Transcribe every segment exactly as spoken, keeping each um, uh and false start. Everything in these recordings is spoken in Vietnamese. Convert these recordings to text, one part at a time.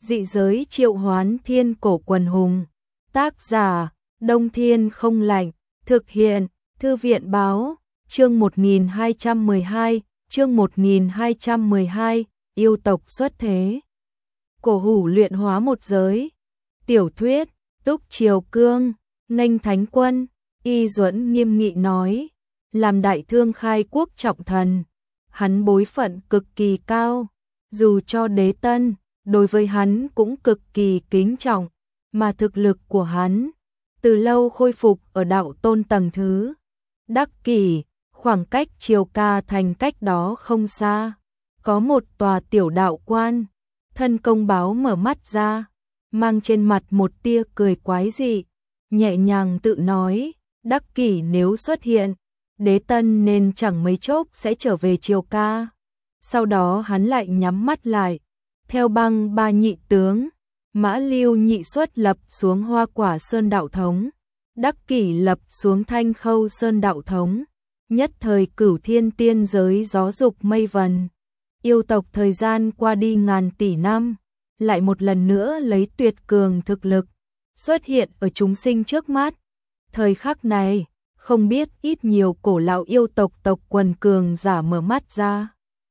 Dị giới triệu hoán thiên cổ quần hùng. Tác giả, Đông Thiên không lạnh. Thực hiện, Thư viện báo. Chương một nghìn hai trăm mười hai, chương một nghìn hai trăm mười hai, yêu tộc xuất thế. Cổ hủ luyện hóa một giới. Tiểu thuyết, Túc Triều Cương, nghênh thánh quân. Y Duẫn nghiêm nghị nói, làm đại thương khai quốc trọng thần, hắn bối phận cực kỳ cao, dù cho đế tân, đối với hắn cũng cực kỳ kính trọng, mà thực lực của hắn từ lâu khôi phục ở đạo tôn tầng thứ. Đắc Kỷ, khoảng cách Triều Ca thành cách đó không xa, có một tòa tiểu đạo quan. Thân công báo mở mắt ra, mang trên mặt một tia cười quái dị, nhẹ nhàng tự nói, Đắc Kỷ nếu xuất hiện, đế tân nên chẳng mấy chốc sẽ trở về Triều Ca. Sau đó hắn lại nhắm mắt lại, theo băng ba nhị tướng, Mã Lưu nhị xuất lập xuống Hoa Quả Sơn đạo thống, Đắc Kỷ lập xuống Thanh Khâu Sơn đạo thống. Nhất thời cửu thiên tiên giới gió dục mây vần. Yêu tộc thời gian qua đi ngàn tỷ năm, lại một lần nữa lấy tuyệt cường thực lực xuất hiện ở chúng sinh trước mắt. Thời khắc này, không biết ít nhiều cổ lão yêu tộc tộc quần cường giả mở mắt ra.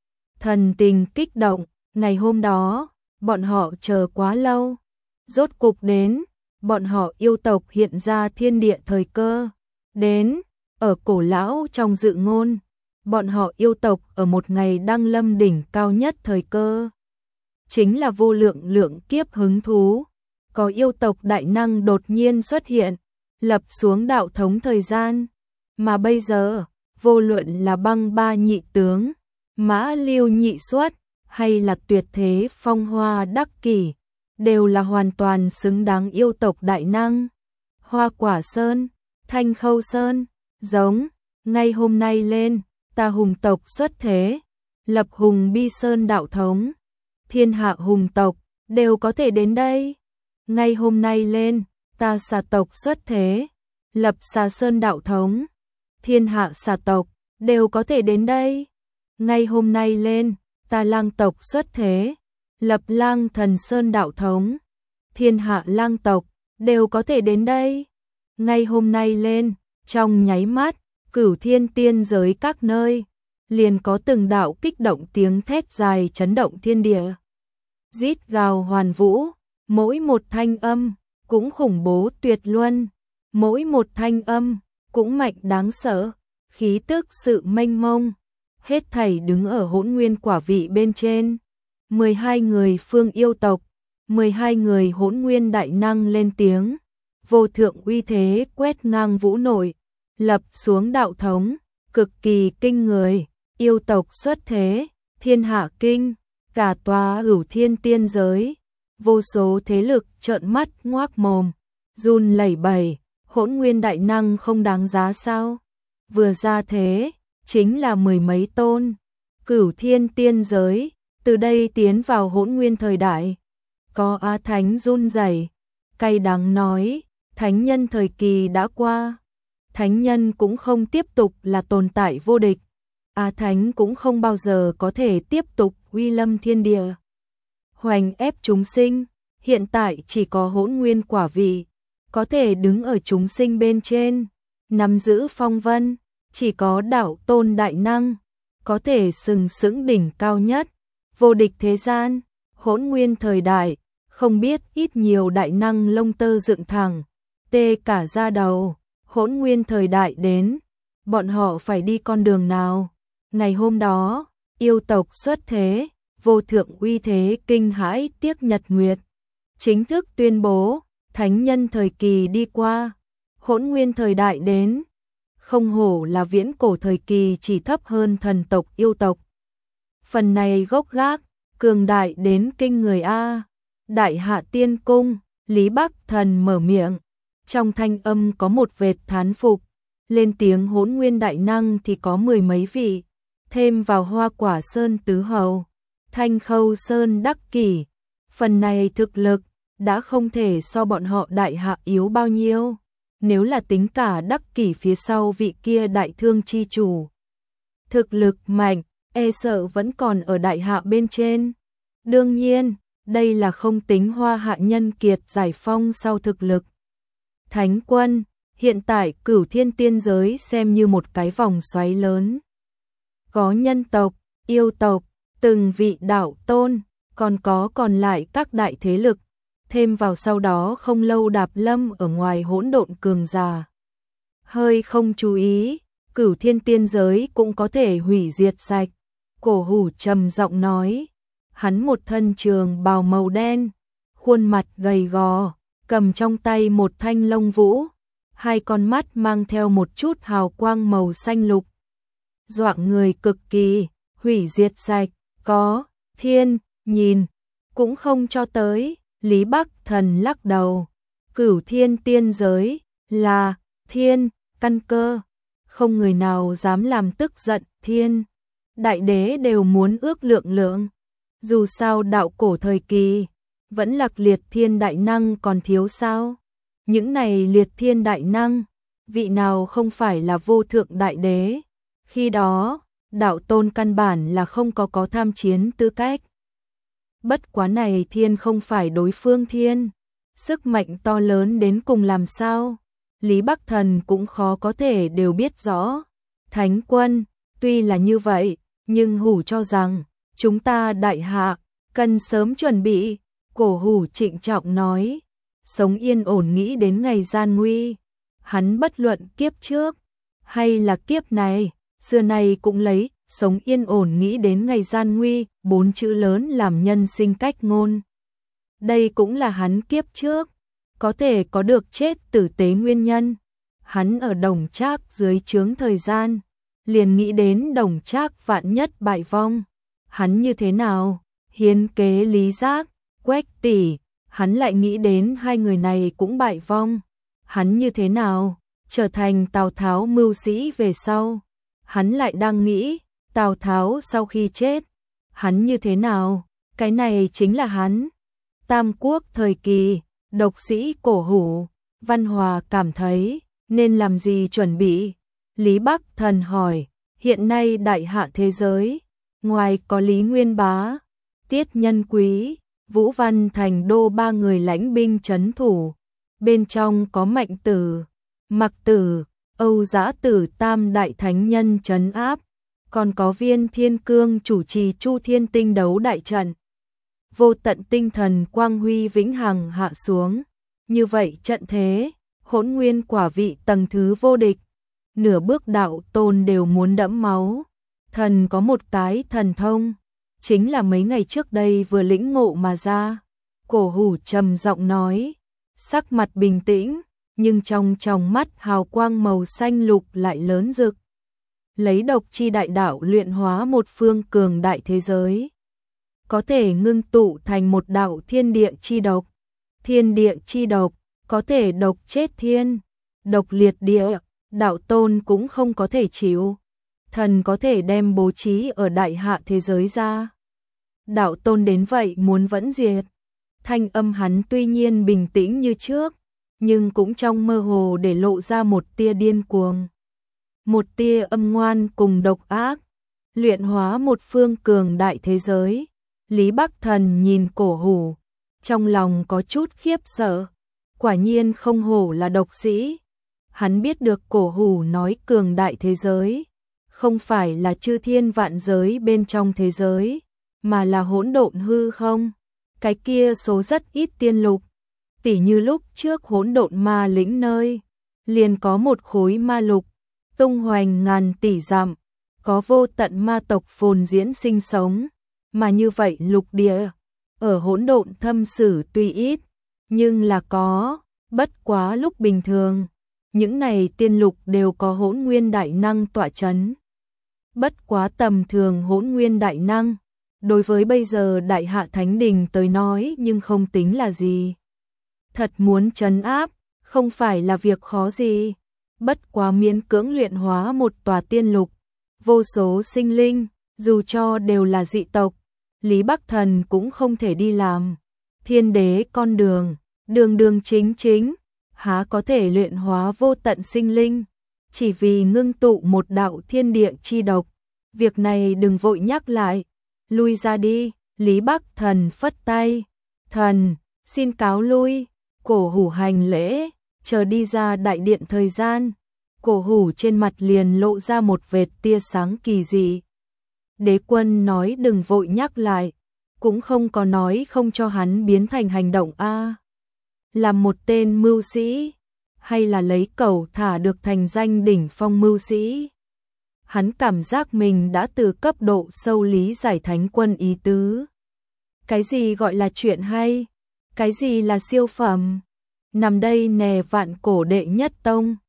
Thần tình kích động, ngày hôm đó, bọn họ chờ quá lâu. Rốt cục đến, bọn họ yêu tộc hiện ra thiên địa thời cơ. Đến, ở cổ lão trong dự ngôn, bọn họ yêu tộc ở một ngày đăng lâm đỉnh cao nhất thời cơ. Chính là vô lượng lượng kiếp hứng thú. Có yêu tộc đại năng đột nhiên xuất hiện, lập xuống đạo thống thời gian. Mà bây giờ, vô luận là băng ba nhị tướng, Mã Lưu nhị xuất, hay là tuyệt thế phong hoa Đắc Kỷ, đều là hoàn toàn xứng đáng yêu tộc đại năng. Hoa Quả Sơn, Thanh Khâu Sơn, giống, ngay hôm nay lên, ta hùng tộc xuất thế, lập Hùng Bi Sơn đạo thống. Thiên hạ hùng tộc, đều có thể đến đây. Ngay hôm nay lên, ta xà tộc xuất thế, lập Xà Sơn đạo thống. Thiên hạ xà tộc, đều có thể đến đây. Ngay hôm nay lên, ta lang tộc xuất thế, lập Lang Thần Sơn đạo thống. Thiên hạ lang tộc, đều có thể đến đây. Ngay hôm nay lên, trong nháy mắt, cửu thiên tiên giới các nơi, liền có từng đạo kích động tiếng thét dài chấn động thiên địa. Rít gào hoàn vũ, mỗi một thanh âm, cũng khủng bố tuyệt luân. Mỗi một thanh âm, cũng mạnh đáng sợ, khí tức sự mênh mông. Hết thảy đứng ở hỗn nguyên quả vị bên trên. mười hai người phương yêu tộc, mười hai người hỗn nguyên đại năng lên tiếng. Vô thượng uy thế quét ngang vũ nội, lập xuống đạo thống, cực kỳ kinh người. Yêu tộc xuất thế, thiên hạ kinh, cả tòa Hửu Thiên tiên giới. Vô số thế lực trợn mắt ngoác mồm, run lẩy bẩy. Hỗn nguyên đại năng không đáng giá sao? Vừa ra thế, chính là mười mấy tôn. Cửu thiên tiên giới, từ đây tiến vào hỗn nguyên thời đại. Có Á Thánh run rẩy, cay đắng nói, thánh nhân thời kỳ đã qua. Thánh nhân cũng không tiếp tục là tồn tại vô địch. Á Thánh cũng không bao giờ có thể tiếp tục uy lâm thiên địa, hoành ép chúng sinh. Hiện tại chỉ có hỗn nguyên quả vị có thể đứng ở chúng sinh bên trên, nắm giữ phong vân. Chỉ có đạo tôn đại năng có thể sừng sững đỉnh cao nhất, vô địch thế gian. Hỗn nguyên thời đại, không biết ít nhiều đại năng lông tơ dựng thẳng, tê cả da đầu. Hỗn nguyên thời đại đến, bọn họ phải đi con đường nào? Ngày hôm đó, yêu tộc xuất thế, vô thượng uy thế kinh hãi tiếc nhật nguyệt, chính thức tuyên bố thánh nhân thời kỳ đi qua, hỗn nguyên thời đại đến. Không hổ là viễn cổ thời kỳ chỉ thấp hơn thần tộc yêu tộc. Phần này gốc gác, cường đại đến kinh người a. Đại Hạ Tiên Cung, Lý Bắc Thần mở miệng, trong thanh âm có một vệt thán phục. Lên tiếng hỗn nguyên đại năng thì có mười mấy vị, thêm vào Hoa Quả Sơn tứ hầu, Thanh Khâu Sơn Đắc Kỷ. Phần này thực lực đã không thể so bọn họ Đại Hạ yếu bao nhiêu. Nếu là tính cả Đắc Kỷ phía sau vị kia đại thương chi chủ, thực lực mạnh, e sợ vẫn còn ở Đại Hạ bên trên. Đương nhiên, đây là không tính Hoa Hạ nhân kiệt giải phong sau thực lực. Thánh quân, hiện tại Cửu Thiên tiên giới xem như một cái vòng xoáy lớn. Có nhân tộc, yêu tộc, từng vị đạo tôn, còn có còn lại các đại thế lực, thêm vào sau đó không lâu Đạp Lâm ở ngoài hỗn độn cường giả. Hơi không chú ý, Cửu Thiên tiên giới cũng có thể hủy diệt sạch. Cổ Hủ trầm giọng nói, hắn một thân trường bào màu đen, khuôn mặt gầy gò, cầm trong tay một thanh lông vũ, hai con mắt mang theo một chút hào quang màu xanh lục. Dọa người cực kỳ, hủy diệt sạch, có, thiên, nhìn, cũng không cho tới. Lý Bắc Thần lắc đầu, Cửu Thiên tiên giới, là, thiên, căn cơ, không người nào dám làm tức giận thiên. Đại đế đều muốn ước lượng lượng, dù sao đạo cổ thời kỳ, vẫn là liệt thiên đại năng còn thiếu sao. Những này liệt thiên đại năng, vị nào không phải là vô thượng đại đế, khi đó, đạo tôn căn bản là không có có tham chiến tư cách. Bất quá này thiên không phải đối phương thiên, sức mạnh to lớn đến cùng làm sao, Lý Bắc Thần cũng khó có thể đều biết rõ. Thánh quân, tuy là như vậy, nhưng Hủ cho rằng, chúng ta đại hạ, cần sớm chuẩn bị. Cổ Hủ trịnh trọng nói, sống yên ổn nghĩ đến ngày gian nguy. Hắn bất luận kiếp trước, hay là kiếp này, xưa nay cũng lấy, sống yên ổn nghĩ đến ngày gian nguy, bốn chữ lớn làm nhân sinh cách ngôn. Đây cũng là hắn kiếp trước, có thể có được chết tử tế nguyên nhân. Hắn ở Đồng Trác dưới trướng thời gian, liền nghĩ đến Đồng Trác vạn nhất bại vong. Hắn như thế nào? Hiến kế Lý Giác, Quách Tỷ, hắn lại nghĩ đến hai người này cũng bại vong. Hắn như thế nào? Trở thành Tào Tháo mưu sĩ về sau. Hắn lại đang nghĩ, Tào Tháo sau khi chết, hắn như thế nào? Cái này chính là hắn. Tam Quốc thời kỳ, độc sĩ Cổ Hủ, Văn Hòa cảm thấy, nên làm gì chuẩn bị? Lý Bắc Thần hỏi, hiện nay đại hạ thế giới, ngoài có Lý Nguyên Bá, Tiết Nhân Quý, Vũ Văn Thành Đô ba người lãnh binh trấn thủ, bên trong có Mạnh Tử, Mặc Tử, Âu Dã Tử tam đại thánh nhân trấn áp, còn có Viên Thiên Cương chủ trì Chu Thiên Tinh đấu đại trận. Vô tận tinh thần quang huy vĩnh hằng hạ xuống, như vậy trận thế, hỗn nguyên quả vị tầng thứ vô địch, nửa bước đạo tôn đều muốn đẫm máu. Thần có một cái thần thông, chính là mấy ngày trước đây vừa lĩnh ngộ mà ra. Cổ Hủ trầm giọng nói, sắc mặt bình tĩnh, nhưng trong tròng mắt hào quang màu xanh lục lại lớn rực. Lấy độc chi đại đạo luyện hóa một phương cường đại thế giới, có thể ngưng tụ thành một đạo thiên địa chi độc. Thiên địa chi độc, có thể độc chết thiên, độc liệt địa, đạo tôn cũng không có thể chịu. Thần có thể đem bố trí ở đại hạ thế giới ra. Đạo tôn đến vậy muốn vẫn diệt. Thanh âm hắn tuy nhiên bình tĩnh như trước, nhưng cũng trong mơ hồ để lộ ra một tia điên cuồng. Một tia âm ngoan cùng độc ác, luyện hóa một phương cường đại thế giới. Lý Bắc Thần nhìn Cổ Hủ, trong lòng có chút khiếp sợ, quả nhiên không hổ là độc sĩ. Hắn biết được Cổ Hủ nói cường đại thế giới, không phải là chư thiên vạn giới bên trong thế giới, mà là hỗn độn hư không. Cái kia số rất ít tiên lục, tỉ như lúc trước hỗn độn ma lĩnh nơi, liền có một khối ma lục, tung hoành ngàn tỷ dặm, có vô tận ma tộc phồn diễn sinh sống, mà như vậy lục địa, ở hỗn độn thâm sử tuy ít, nhưng là có, bất quá lúc bình thường, những này tiên lục đều có hỗn nguyên đại năng tọa chấn. Bất quá tầm thường hỗn nguyên đại năng, đối với bây giờ đại hạ thánh đình tới nói nhưng không tính là gì. Thật muốn trấn áp, không phải là việc khó gì, bất quá miễn cưỡng luyện hóa một tòa tiên lục, vô số sinh linh, dù cho đều là dị tộc, Lý Bắc Thần cũng không thể đi làm. Thiên đế con đường, đường đường chính chính, há có thể luyện hóa vô tận sinh linh, chỉ vì ngưng tụ một đạo thiên địa chi độc. Việc này đừng vội nhắc lại, lui ra đi. Lý Bắc Thần phất tay, Thần, xin cáo lui. Cổ hủ hành lễ, chờ đi ra đại điện thời gian. Cổ hủ trên mặt liền lộ ra một vệt tia sáng kỳ dị. Đế quân nói đừng vội nhắc lại, cũng không có nói không cho hắn biến thành hành động a. Làm một tên mưu sĩ, hay là lấy cẩu thả được thành danh đỉnh phong mưu sĩ. Hắn cảm giác mình đã từ cấp độ sâu lý giải thánh quân ý tứ. Cái gì gọi là chuyện hay? Cái gì là siêu phẩm? Nằm đây nè vạn cổ đệ nhất tông.